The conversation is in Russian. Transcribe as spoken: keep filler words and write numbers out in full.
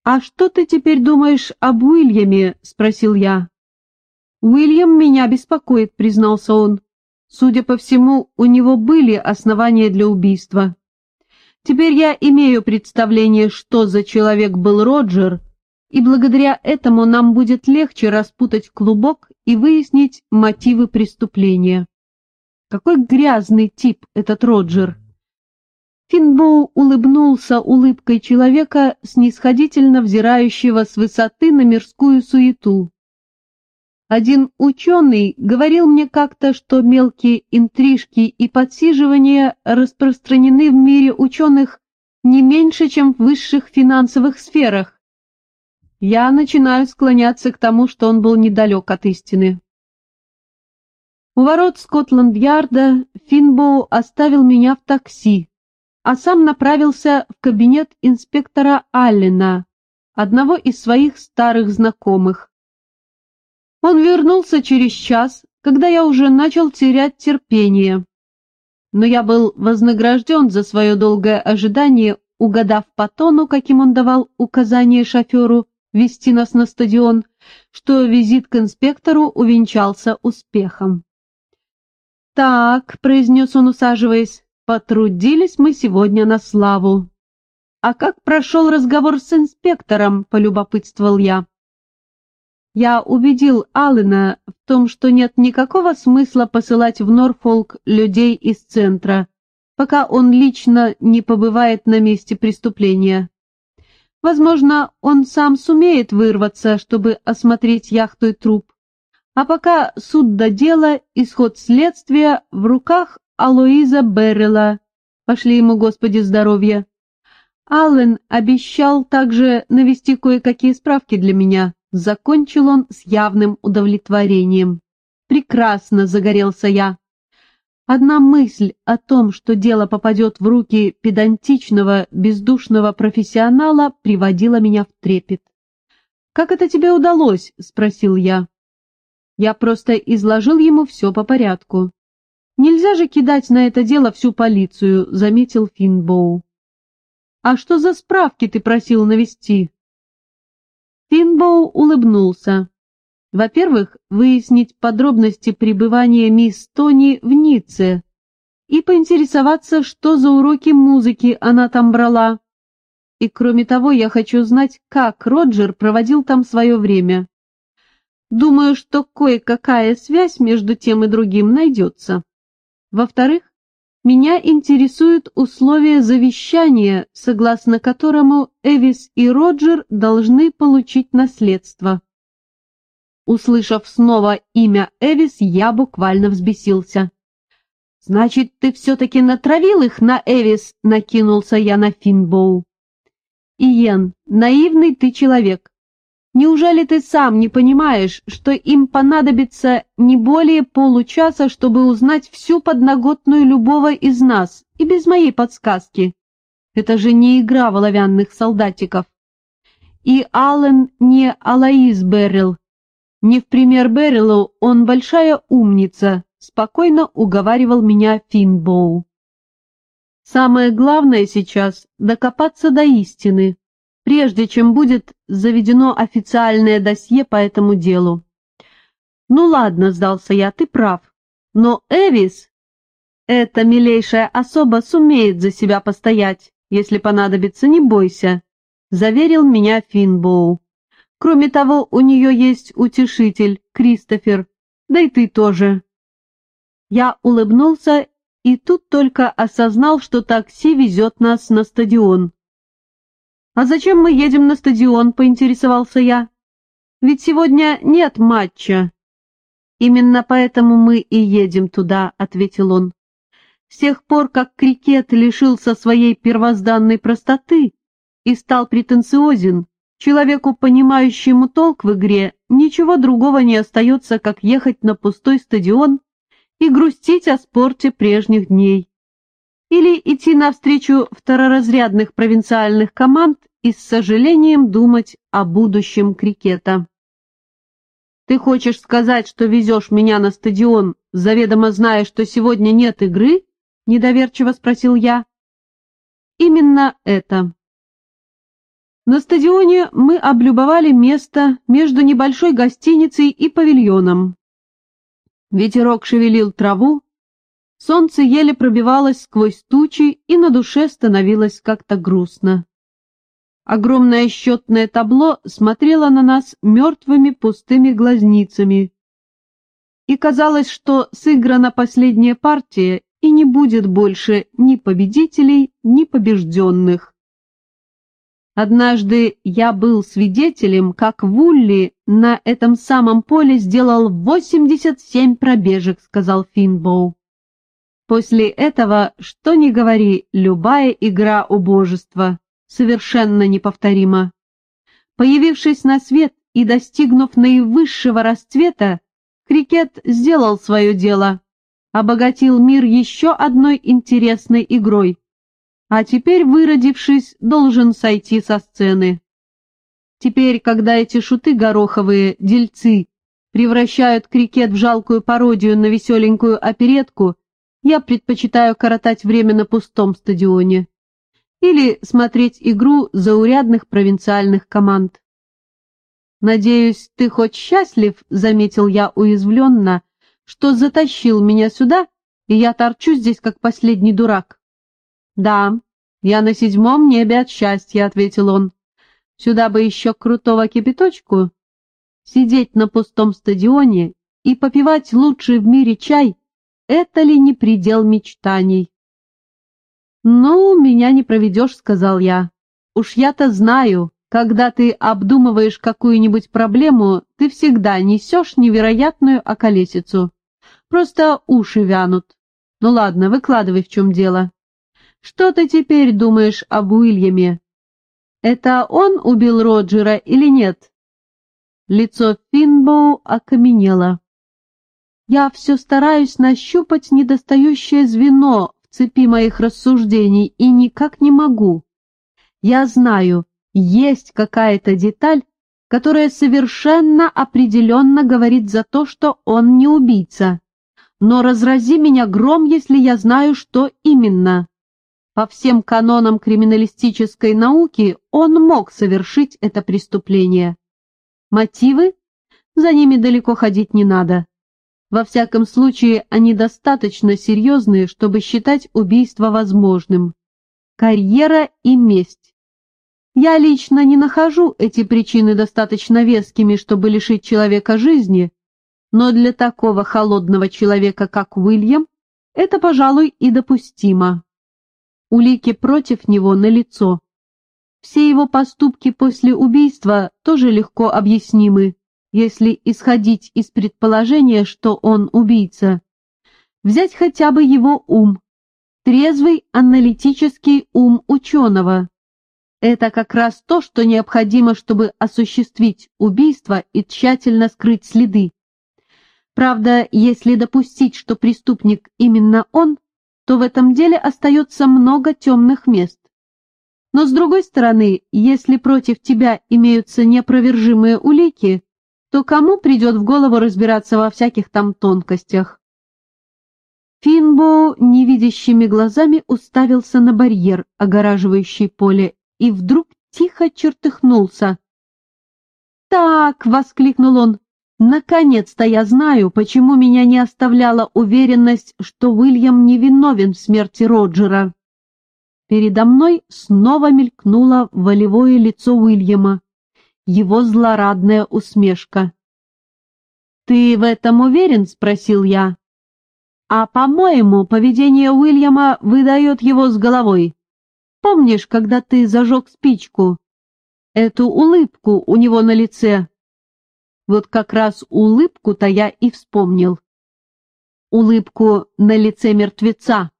«А что ты теперь думаешь об Уильяме?» — спросил я. «Уильям меня беспокоит», — признался он. «Судя по всему, у него были основания для убийства. Теперь я имею представление, что за человек был Роджер, и благодаря этому нам будет легче распутать клубок и выяснить мотивы преступления. Какой грязный тип этот Роджер!» Финбоу улыбнулся улыбкой человека, снисходительно взирающего с высоты на мирскую суету. Один ученый говорил мне как-то, что мелкие интрижки и подсиживания распространены в мире ученых не меньше, чем в высших финансовых сферах. Я начинаю склоняться к тому, что он был недалек от истины. У ворот Скотланд-Ярда Финбоу оставил меня в такси, а сам направился в кабинет инспектора Аллена, одного из своих старых знакомых. Он вернулся через час, когда я уже начал терять терпение. Но я был вознагражден за свое долгое ожидание, угадав по тону, каким он давал указание шоферу везти нас на стадион, что визит к инспектору увенчался успехом. «Так», — произнес он, усаживаясь, — «потрудились мы сегодня на славу». «А как прошел разговор с инспектором?» — полюбопытствовал я. Я убедил Аллена в том, что нет никакого смысла посылать в Норфолк людей из центра, пока он лично не побывает на месте преступления. Возможно, он сам сумеет вырваться, чтобы осмотреть яхту и труп. А пока суд до дела, исход следствия в руках Алоиза Беррелла. Пошли ему, Господи, здоровья. Аллен обещал также навести кое-какие справки для меня. Закончил он с явным удовлетворением. «Прекрасно!» — загорелся я. Одна мысль о том, что дело попадет в руки педантичного, бездушного профессионала, приводила меня в трепет. «Как это тебе удалось?» — спросил я. Я просто изложил ему все по порядку. «Нельзя же кидать на это дело всю полицию», — заметил Финбоу. «А что за справки ты просил навести?» Финбоу улыбнулся. Во-первых, выяснить подробности пребывания мисс Тони в Ницце и поинтересоваться, что за уроки музыки она там брала. И кроме того, я хочу знать, как Роджер проводил там свое время. Думаю, что кое-какая связь между тем и другим найдется. Во-вторых, меня интересуют условия завещания, согласно которому Эвис и Роджер должны получить наследство. Услышав снова имя Эвис, я буквально взбесился. «Значит, ты все-таки натравил их на Эвис?» — накинулся я на Финбоу. «Иен, наивный ты человек. Неужели ты сам не понимаешь, что им понадобится не более получаса, чтобы узнать всю подноготную любого из нас, и без моей подсказки? Это же не игра в оловянных солдатиков. И Аллен не Алоиз Беррелл. Не в пример Берреллу, он большая умница», — спокойно уговаривал меня Финбоу. «Самое главное сейчас — докопаться до истины, прежде чем будет заведено официальное досье по этому делу». «Ну ладно», — сдался я, — «ты прав. Но Эвис, эта милейшая особа, сумеет за себя постоять, если понадобится, не бойся», — заверил меня Финбоу. «Кроме того, у нее есть утешитель, Кристофер, да и ты тоже». Я улыбнулся и тут только осознал, что такси везет нас на стадион. «А зачем мы едем на стадион?» — поинтересовался я. «Ведь сегодня нет матча». «Именно поэтому мы и едем туда», — ответил он. «С тех пор, как крикет лишился своей первозданной простоты и стал претенциозен, человеку, понимающему толк в игре, ничего другого не остается, как ехать на пустой стадион и грустить о спорте прежних дней. Или идти навстречу второразрядных провинциальных команд и с сожалением думать о будущем крикета». «Ты хочешь сказать, что везешь меня на стадион, заведомо зная, что сегодня нет игры?» — недоверчиво спросил я. «Именно это». На стадионе мы облюбовали место между небольшой гостиницей и павильоном. Ветерок шевелил траву, солнце еле пробивалось сквозь тучи, и на душе становилось как-то грустно. Огромное счетное табло смотрело на нас мертвыми пустыми глазницами, и казалось, что сыграна последняя партия, и не будет больше ни победителей, ни побежденных. Однажды я был свидетелем, как Вулли на этом самом поле сделал восемьдесят семь пробежек, сказал Финбоу. После этого, что ни говори, любая игра убожества совершенно неповторима. Появившись на свет и достигнув наивысшего расцвета, крикет сделал свое дело, обогатил мир еще одной интересной игрой. А теперь, выродившись, должен сойти со сцены. Теперь, когда эти шуты гороховые, дельцы, превращают крикет в жалкую пародию на веселенькую оперетку, я предпочитаю коротать время на пустом стадионе или смотреть игру заурядных провинциальных команд. «Надеюсь, ты хоть счастлив», — заметил я уязвленно, «что затащил меня сюда, и я торчу здесь, как последний дурак». «Да, я на седьмом небе от счастья», — ответил он. «Сюда бы еще крутого кипяточку. Сидеть на пустом стадионе и попивать лучший в мире чай — это ли не предел мечтаний?» «Ну, меня не проведешь», — сказал я. «Уж я-то знаю, когда ты обдумываешь какую-нибудь проблему, ты всегда несешь невероятную околесицу. Просто уши вянут. Ну ладно, выкладывай, в чем дело. Что ты теперь думаешь об Уильяме? Это он убил Роджера или нет?» Лицо Финбоу окаменело. «Я все стараюсь нащупать недостающее звено в цепи моих рассуждений и никак не могу. Я знаю, есть какая-то деталь, которая совершенно определенно говорит за то, что он не убийца. Но разрази меня гром, если я знаю, что именно. По всем канонам криминалистической науки он мог совершить это преступление. Мотивы? За ними далеко ходить не надо. Во всяком случае, они достаточно серьезные, чтобы считать убийство возможным. Карьера и месть. Я лично не нахожу эти причины достаточно вескими, чтобы лишить человека жизни, но для такого холодного человека, как Уильям, это, пожалуй, и допустимо. Улики против него налицо. Все его поступки после убийства тоже легко объяснимы, если исходить из предположения, что он убийца. Взять хотя бы его ум, трезвый аналитический ум ученого. Это как раз то, что необходимо, чтобы осуществить убийство и тщательно скрыть следы. Правда, если допустить, что преступник именно он, то в этом деле остается много темных мест. Но с другой стороны, если против тебя имеются неопровержимые улики, то кому придет в голову разбираться во всяких там тонкостях? Финбоу невидящими глазами уставился на барьер, огораживающий поле, и вдруг тихо чертыхнулся. «Так», — воскликнул он, — «наконец-то я знаю, почему меня не оставляла уверенность, что Уильям невиновен в смерти Роджера». Передо мной снова мелькнуло волевое лицо Уильяма, его злорадная усмешка. «Ты в этом уверен?» — спросил я. «А, по-моему, поведение Уильяма выдает его с головой. Помнишь, когда ты зажег спичку? Эту улыбку у него на лице?» Вот как раз улыбку-то я и вспомнил. Улыбку на лице мертвеца.